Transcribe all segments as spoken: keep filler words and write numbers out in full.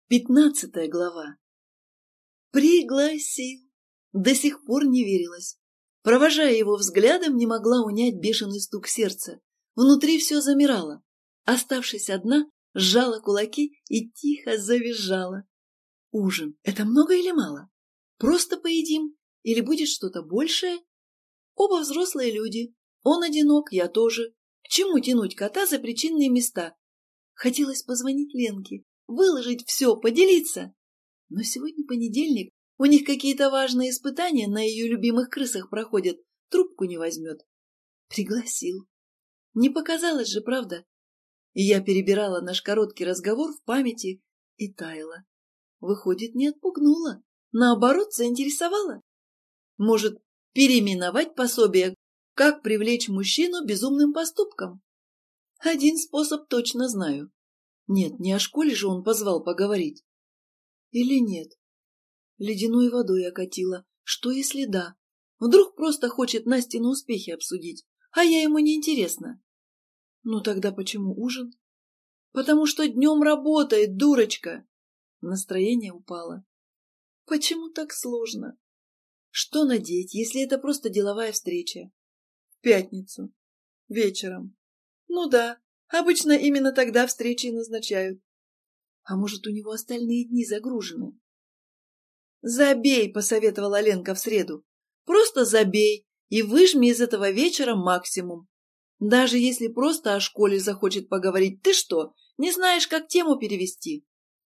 Пятнадцатая глава. Пригласил. До сих пор не верилось. Провожая его взглядом, не могла унять бешеный стук сердца. Внутри все замирало. Оставшись одна, сжала кулаки и тихо завизжала. Ужин — это много или мало? Просто поедим? Или будет что-то большее? Оба взрослые люди. Он одинок, я тоже. К чему тянуть кота за причинные места? Хотелось позвонить Ленке, выложить все, поделиться. Но сегодня понедельник, у них какие-то важные испытания на ее любимых крысах проходят, трубку не возьмет. Пригласил. Не показалось же, правда? И я перебирала наш короткий разговор в памяти и таяла. Выходит, не отпугнула, наоборот, заинтересовала. Может, переименовать пособие «Как привлечь мужчину безумным поступком»? Один способ точно знаю. Нет, не о школе же он позвал поговорить. Или нет? Ледяной водой окатила. Что если да? Вдруг просто хочет Настины успехи обсудить, а я ему не интересна. Ну тогда почему ужин? Потому что днем работает, дурочка. Настроение упало. Почему так сложно? Что надеть, если это просто деловая встреча? В пятницу. Вечером. Ну да, обычно именно тогда встречи и назначают. А может, у него остальные дни загружены? «Забей», — посоветовала Ленка в среду. «Просто забей и выжми из этого вечера максимум. Даже если просто о школе захочет поговорить, ты что, не знаешь, как тему перевести?»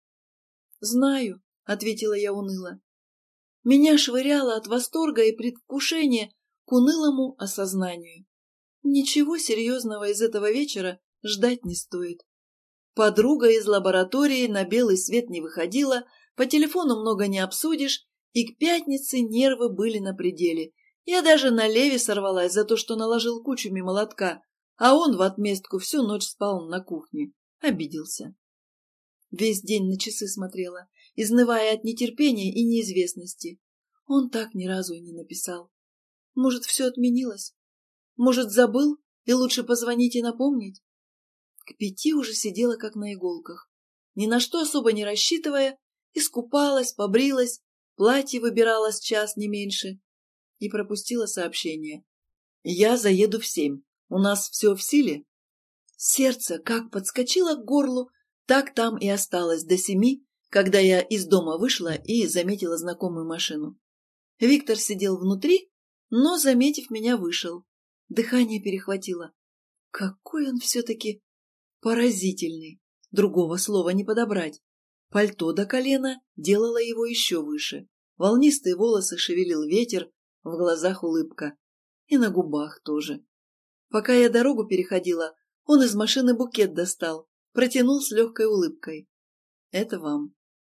«Знаю», — ответила я уныло. Меня швыряло от восторга и предвкушения к унылому осознанию. Ничего серьезного из этого вечера ждать не стоит. Подруга из лаборатории на белый свет не выходила, по телефону много не обсудишь, и к пятнице нервы были на пределе. Я даже на Леве сорвалась за то, что наложил кучу мимо лотка, а он в отместку всю ночь спал на кухне. Обиделся. Весь день на часы смотрела, изнывая от нетерпения и неизвестности. Он так ни разу и не написал. Может, все отменилось? Может, забыл, и лучше позвонить и напомнить? К пяти уже сидела как на иголках, ни на что особо не рассчитывая, искупалась, побрилась, платье выбирала с час не меньше и пропустила сообщение. «Я заеду в семь. У нас все в силе?» Сердце как подскочило к горлу, так там и осталось до семи, когда я из дома вышла и заметила знакомую машину. Виктор сидел внутри, но, заметив меня, вышел. Дыхание перехватило. Какой он все-таки поразительный, другого слова не подобрать. Пальто до колена делало его еще выше. Волнистые волосы шевелил ветер, в глазах улыбка. И на губах тоже. Пока я дорогу переходила, он из машины букет достал, протянул с легкой улыбкой. «Это вам».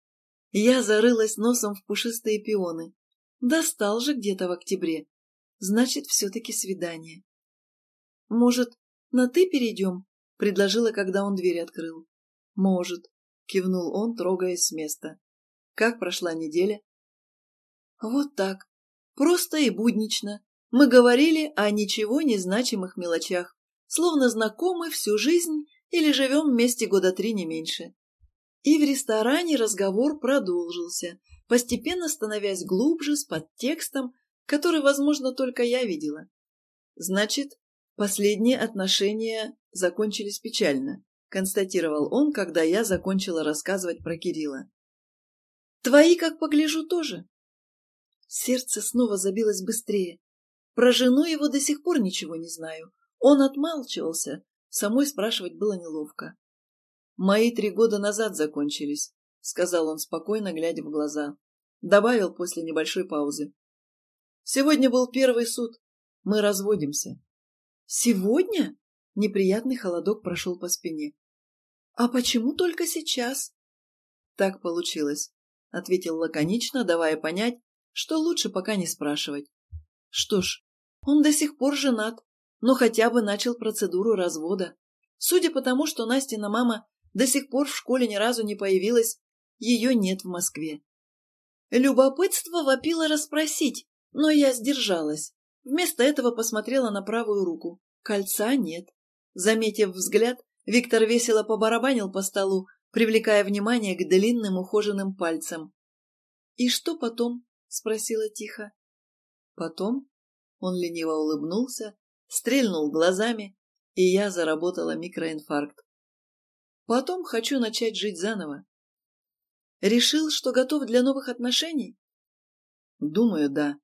Я зарылась носом в пушистые пионы. Достал же где-то в октябре. Значит, все-таки свидание. «Может, на «ты» перейдем?» — предложила, когда он дверь открыл. «Может», — кивнул он, трогаясь с места. «Как прошла неделя?» «Вот так. Просто и буднично. Мы говорили о ничего не значимых мелочах, словно знакомы всю жизнь или живем вместе года три не меньше». И в ресторане разговор продолжился, постепенно становясь глубже, с подтекстом, который, возможно, только я видела. «Значит, последние отношения закончились печально», — констатировал он, когда я закончила рассказывать про Кирилла. «Твои, как погляжу, тоже». Сердце снова забилось быстрее. Про жену его до сих пор ничего не знаю. Он отмалчивался, самой спрашивать было неловко. «Мои три года назад закончились», — сказал он спокойно, глядя в глаза. Добавил после небольшой паузы. «Сегодня был первый суд. Мы разводимся». «Сегодня?» — неприятный холодок прошел по спине. «А почему только сейчас?» «Так получилось», — ответил лаконично, давая понять, что лучше пока не спрашивать. Что ж, он до сих пор женат, но хотя бы начал процедуру развода. Судя по тому, что Настина мама до сих пор в школе ни разу не появилась, ее нет в Москве. Любопытство вопило расспросить, но я сдержалась. Вместо этого посмотрела на правую руку. Кольца нет. Заметив взгляд, Виктор весело побарабанил по столу, привлекая внимание к длинным ухоженным пальцам. «И что потом?» — спросила тихо. «Потом?» — он лениво улыбнулся, стрельнул глазами, и я заработала микроинфаркт. «Потом хочу начать жить заново». «Решил, что готов для новых отношений?» «Думаю, да».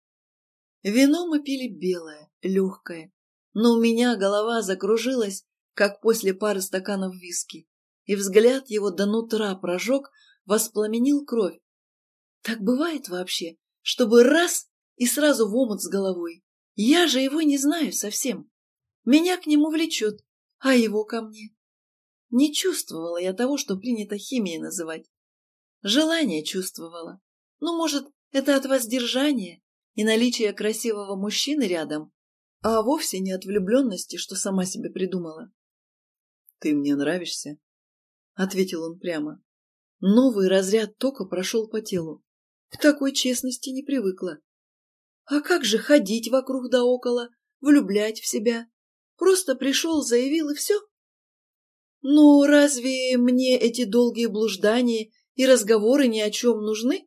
Вино мы пили белое, легкое, но у меня голова закружилась, как после пары стаканов виски, и взгляд его до нутра прожег, воспламенил кровь. Так бывает вообще, чтобы раз и сразу в омут с головой. Я же его не знаю совсем. Меня к нему влечет, а его ко мне. Не чувствовала я того, что принято химией называть. Желание чувствовала. Ну, может, это от воздержания и наличия красивого мужчины рядом, а вовсе не от влюбленности, что сама себе придумала. «Ты мне нравишься», — ответил он прямо. Новый разряд тока прошел по телу. К такой честности не привыкла. А как же ходить вокруг да около, влюблять в себя? Просто пришел, заявил и все? Ну, разве мне эти долгие блуждания и разговоры ни о чем нужны?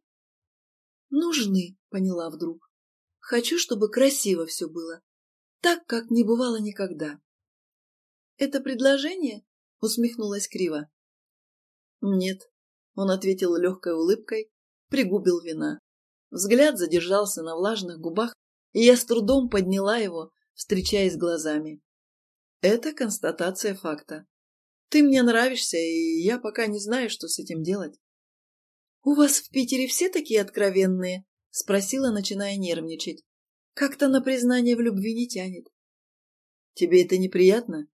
Нужны, поняла вдруг. Хочу, чтобы красиво все было, так, как не бывало никогда. Это предложение? Усмехнулась криво. Нет, он ответил легкой улыбкой, пригубил вина. Взгляд задержался на влажных губах, и я с трудом подняла его, встречаясь глазами. Это констатация факта. Ты мне нравишься, и я пока не знаю, что с этим делать. — У вас в Питере все такие откровенные? — спросила, начиная нервничать. — Как-то на признание в любви не тянет. — Тебе это неприятно?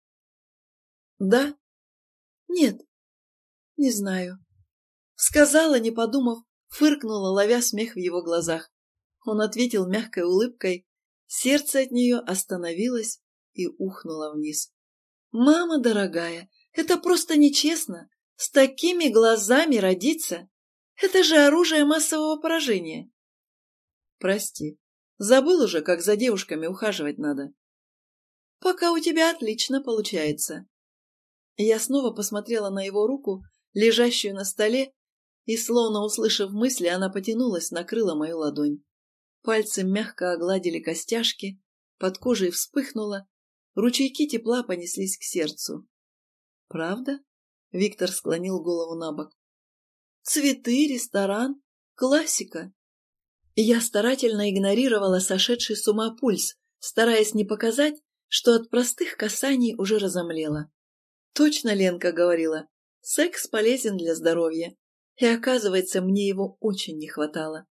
— Да. — Нет. — Не знаю. Сказала, не подумав, фыркнула, ловя смех в его глазах. Он ответил мягкой улыбкой. Сердце от нее остановилось и ухнуло вниз. «Мама дорогая, это просто нечестно. С такими глазами родиться. Это же оружие массового поражения». «Прости, забыл уже, как за девушками ухаживать надо». «Пока у тебя отлично получается». Я снова посмотрела на его руку, лежащую на столе, и, словно услышав мысли, она потянулась, накрыла мою ладонь. Пальцы мягко огладили костяшки, под кожей вспыхнуло, ручейки тепла понеслись к сердцу. «Правда?» — Виктор склонил голову на бок. «Цветы, ресторан, классика». Я старательно игнорировала сошедший с ума пульс, стараясь не показать, что от простых касаний уже разомлела. Точно Ленка говорила, секс полезен для здоровья, и, оказывается, мне его очень не хватало.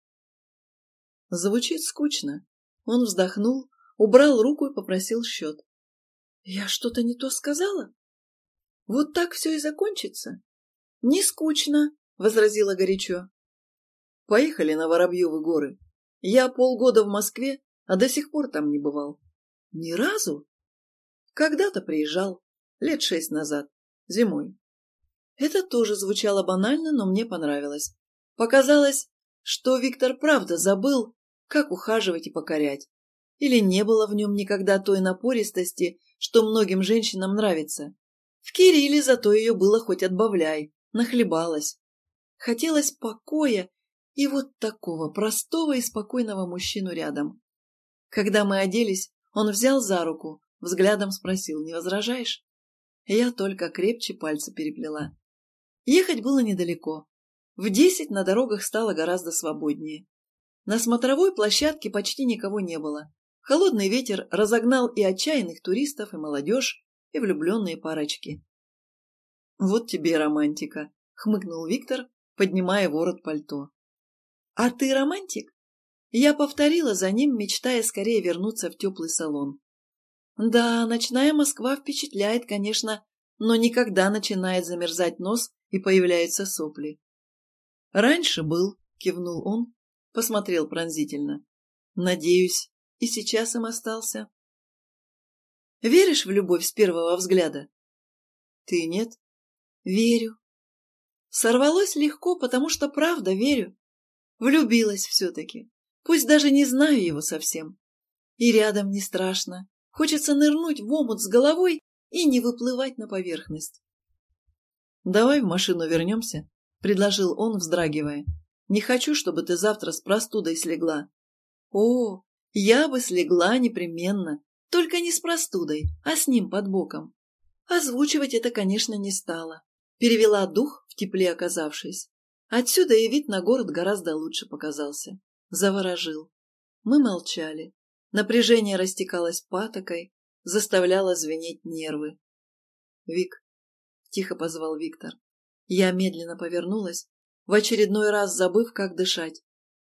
Звучит скучно. Он вздохнул, убрал руку и попросил счет. Я что-то не то сказала? Вот так все и закончится? Не скучно, возразила горячо. Поехали на Воробьевы горы. Я полгода в Москве, а до сих пор там не бывал. Ни разу? Когда-то приезжал, лет шесть назад, зимой. Это тоже звучало банально, но мне понравилось. Показалось, что Виктор правда забыл, как ухаживать и покорять. Или не было в нем никогда той напористости, что многим женщинам нравится. В Кирилле зато ее было хоть отбавляй, нахлебалась. Хотелось покоя и вот такого простого и спокойного мужчину рядом. Когда мы оделись, он взял за руку, взглядом спросил, не возражаешь? Я только крепче пальцы переплела. Ехать было недалеко. В десять на дорогах стало гораздо свободнее. На смотровой площадке почти никого не было. Холодный ветер разогнал и отчаянных туристов, и молодежь, и влюбленные парочки. «Вот тебе и романтика», — хмыкнул Виктор, поднимая ворот пальто. «А ты романтик?» Я повторила за ним, мечтая скорее вернуться в теплый салон. Да, ночная Москва впечатляет, конечно, но никогда начинает замерзать нос и появляются сопли. «Раньше был», — кивнул он, посмотрел пронзительно. «Надеюсь, и сейчас им остался». «Веришь в любовь с первого взгляда?» «Ты нет?» «Верю». Сорвалось легко, потому что правда верю. Влюбилась все-таки, пусть даже не знаю его совсем. И рядом не страшно. Хочется нырнуть в омут с головой и не выплывать на поверхность. Давай в машину вернемся, — предложил он, вздрагивая. Не хочу, чтобы ты завтра с простудой слегла. О, я бы слегла непременно, только не с простудой, а с ним под боком. Озвучивать это, конечно, не стала. Перевела дух, в тепле оказавшись. Отсюда и вид на город гораздо лучше показался. Заворожил. Мы молчали. Напряжение растекалось патокой, заставляло звенеть нервы. «Вик», — тихо позвал Виктор. Я медленно повернулась, в очередной раз забыв, как дышать.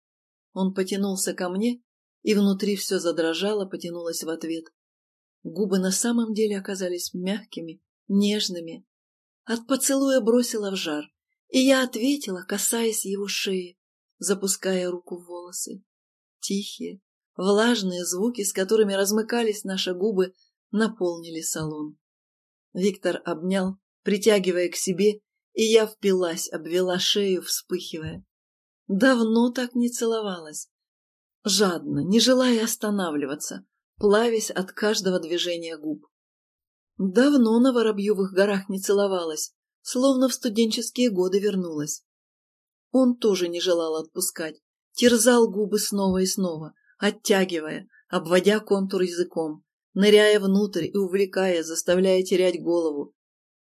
Он потянулся ко мне, и внутри все задрожало, потянулось в ответ. Губы на самом деле оказались мягкими, нежными. От поцелуя бросила в жар, и я ответила, касаясь его шеи, запуская руку в волосы. Тихие, влажные звуки, с которыми размыкались наши губы, наполнили салон. Виктор обнял, притягивая к себе, и я впилась, обвела шею, вспыхивая. Давно так не целовалась. Жадно, не желая останавливаться, плавясь от каждого движения губ. Давно на Воробьевых горах не целовалась, словно в студенческие годы вернулась. Он тоже не желал отпускать, терзал губы снова и снова, оттягивая, обводя контур языком, ныряя внутрь и увлекая, заставляя терять голову.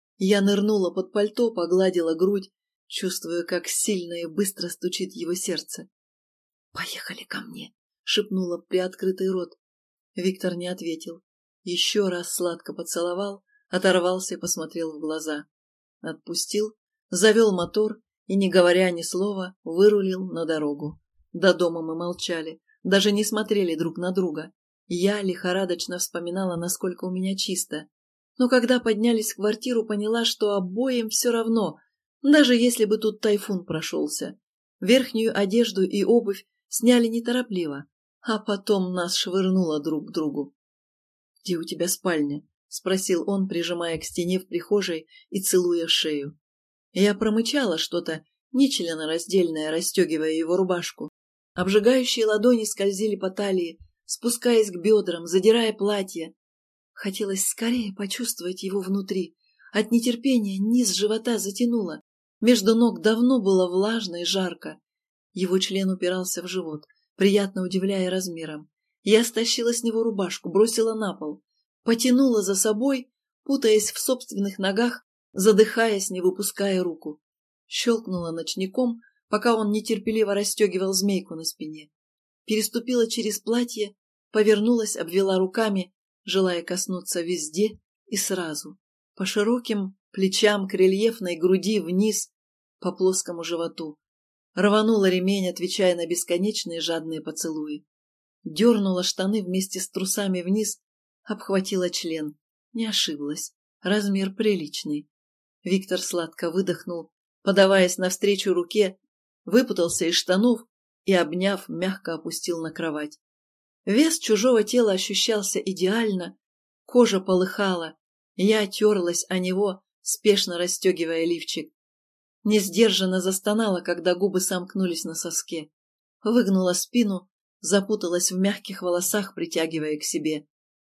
Я нырнула под пальто, погладила грудь, чувствуя, как сильно и быстро стучит его сердце. «Поехали ко мне!» — шепнула приоткрытый рот. Виктор не ответил. Еще раз сладко поцеловал, оторвался и посмотрел в глаза. Отпустил, завел мотор и, не говоря ни слова, вырулил на дорогу. До дома мы молчали, даже не смотрели друг на друга. Я лихорадочно вспоминала, насколько у меня чисто. Но когда поднялись в квартиру, поняла, что обоим все равно, даже если бы тут тайфун прошелся. Верхнюю одежду и обувь сняли неторопливо, а потом нас швырнуло друг к другу. «Где у тебя спальня?» — спросил он, прижимая к стене в прихожей и целуя шею. Я промычала что-то нечленораздельное, расстегивая его рубашку. Обжигающие ладони скользили по талии, спускаясь к бедрам, задирая платье. Хотелось скорее почувствовать его внутри. От нетерпения низ живота затянуло. Между ног давно было влажно и жарко. Его член упирался в живот, приятно удивляя размером. Я стащила с него рубашку, бросила на пол, потянула за собой, путаясь в собственных ногах, задыхаясь, не выпуская руку. Щелкнула ночником, пока он нетерпеливо расстегивал змейку на спине. Переступила через платье, повернулась, обвела руками, желая коснуться везде и сразу. По широким плечам, к рельефной груди, вниз, по плоскому животу. Рванула ремень, отвечая на бесконечные жадные поцелуи. Дернула штаны вместе с трусами вниз, обхватила член. Не ошиблась. Размер приличный. Виктор сладко выдохнул, подаваясь навстречу руке, выпутался из штанов и, обняв, мягко опустил на кровать. Вес чужого тела ощущался идеально, кожа полыхала, я терлась о него, спешно расстегивая лифчик. Несдержанно застонала, когда губы сомкнулись на соске. Выгнула спину, запуталась в мягких волосах, притягивая к себе.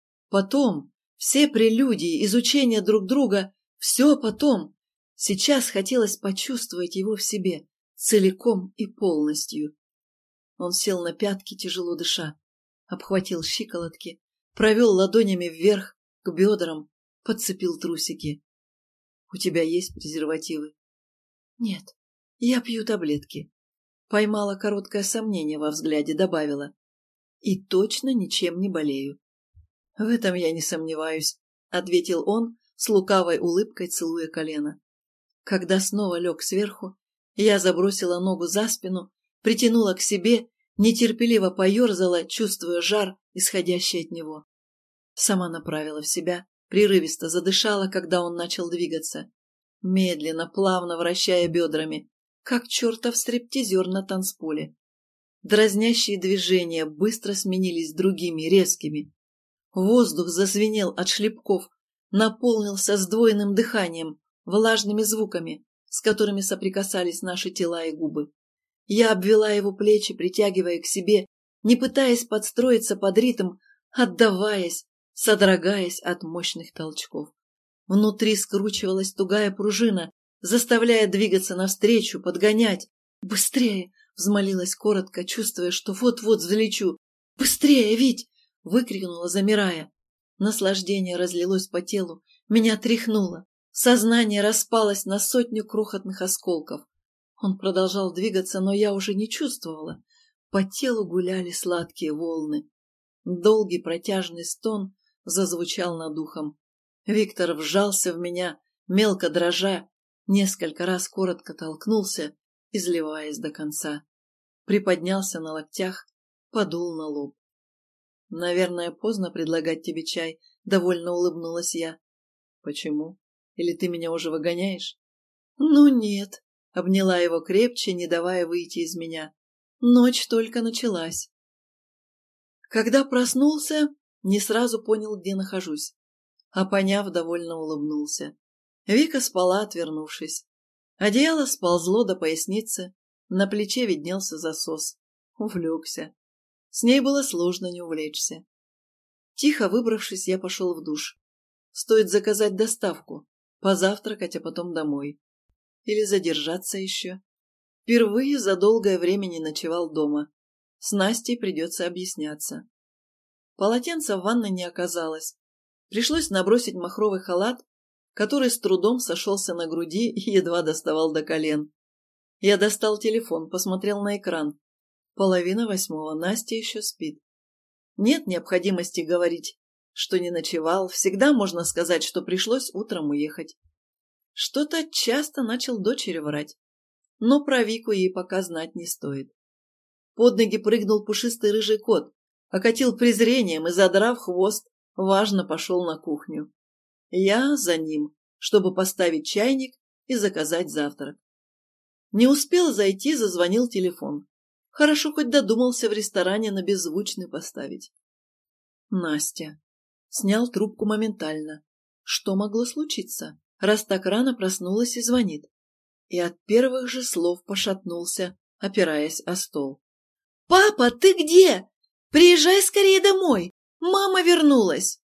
Потом, все прелюдии, изучение друг друга, все потом. Сейчас хотелось почувствовать его в себе, целиком и полностью. Он сел на пятки, тяжело дыша, обхватил щиколотки, провел ладонями вверх, к бедрам, подцепил трусики. — У тебя есть презервативы? — Нет, я пью таблетки. Поймала короткое сомнение во взгляде, добавила. И точно ничем не болею. — В этом я не сомневаюсь, — ответил он, с лукавой улыбкой целуя колено. Когда снова лег сверху, я забросила ногу за спину, притянула к себе, нетерпеливо поерзала, чувствуя жар, исходящий от него. Сама направила в себя, прерывисто задышала, когда он начал двигаться. Медленно, плавно вращая бедрами, как чертов стриптизер на танцполе. Дразнящие движения быстро сменились другими, резкими. Воздух зазвенел от шлепков, наполнился сдвоенным дыханием, влажными звуками, с которыми соприкасались наши тела и губы. Я обвела его плечи, притягивая к себе, не пытаясь подстроиться под ритм, отдаваясь, содрогаясь от мощных толчков. Внутри скручивалась тугая пружина, заставляя двигаться навстречу, подгонять. «Быстрее!» — взмолилась коротко, чувствуя, что вот-вот взлечу. «Быстрее, Вить!» — выкрикнула, замирая. Наслаждение разлилось по телу, меня тряхнуло. Сознание распалось на сотню крохотных осколков. Он продолжал двигаться, но я уже не чувствовала. По телу гуляли сладкие волны. Долгий протяжный стон зазвучал над ухом. Виктор вжался в меня, мелко дрожа, несколько раз коротко толкнулся, изливаясь до конца. Приподнялся на локтях, подул на лоб. «Наверное, поздно предлагать тебе чай», — довольно улыбнулась я. «Почему? Или ты меня уже выгоняешь?» «Ну нет», — обняла его крепче, не давая выйти из меня. «Ночь только началась». Когда проснулся, не сразу понял, где нахожусь, а поняв, довольно улыбнулся. Вика спала, отвернувшись. Одеяло сползло до поясницы, на плече виднелся засос. Увлекся. С ней было сложно не увлечься. Тихо выбравшись, я пошел в душ. Стоит заказать доставку, позавтракать, а потом домой. Или задержаться еще. Впервые за долгое время не ночевал дома. С Настей придется объясняться. Полотенца в ванной не оказалось. Пришлось набросить махровый халат, который с трудом сошелся на груди и едва доставал до колен. Я достал телефон, посмотрел на экран. Половина восьмого, Настя еще спит. Нет необходимости говорить, что не ночевал, всегда можно сказать, что пришлось утром уехать. Что-то часто начал дочери врать, но про Вику ей пока знать не стоит. Под ноги прыгнул пушистый рыжий кот, окатил презрением и, задрав хвост, важно пошел на кухню. Я за ним, чтобы поставить чайник и заказать завтрак. Не успел зайти, зазвонил телефон. Хорошо, хоть додумался в ресторане на беззвучный поставить. Настя. Снял трубку моментально. Что могло случиться, раз так рано проснулась и звонит? И от первых же слов пошатнулся, опираясь о стол. «Папа, ты где? Приезжай скорее домой! Мама вернулась!»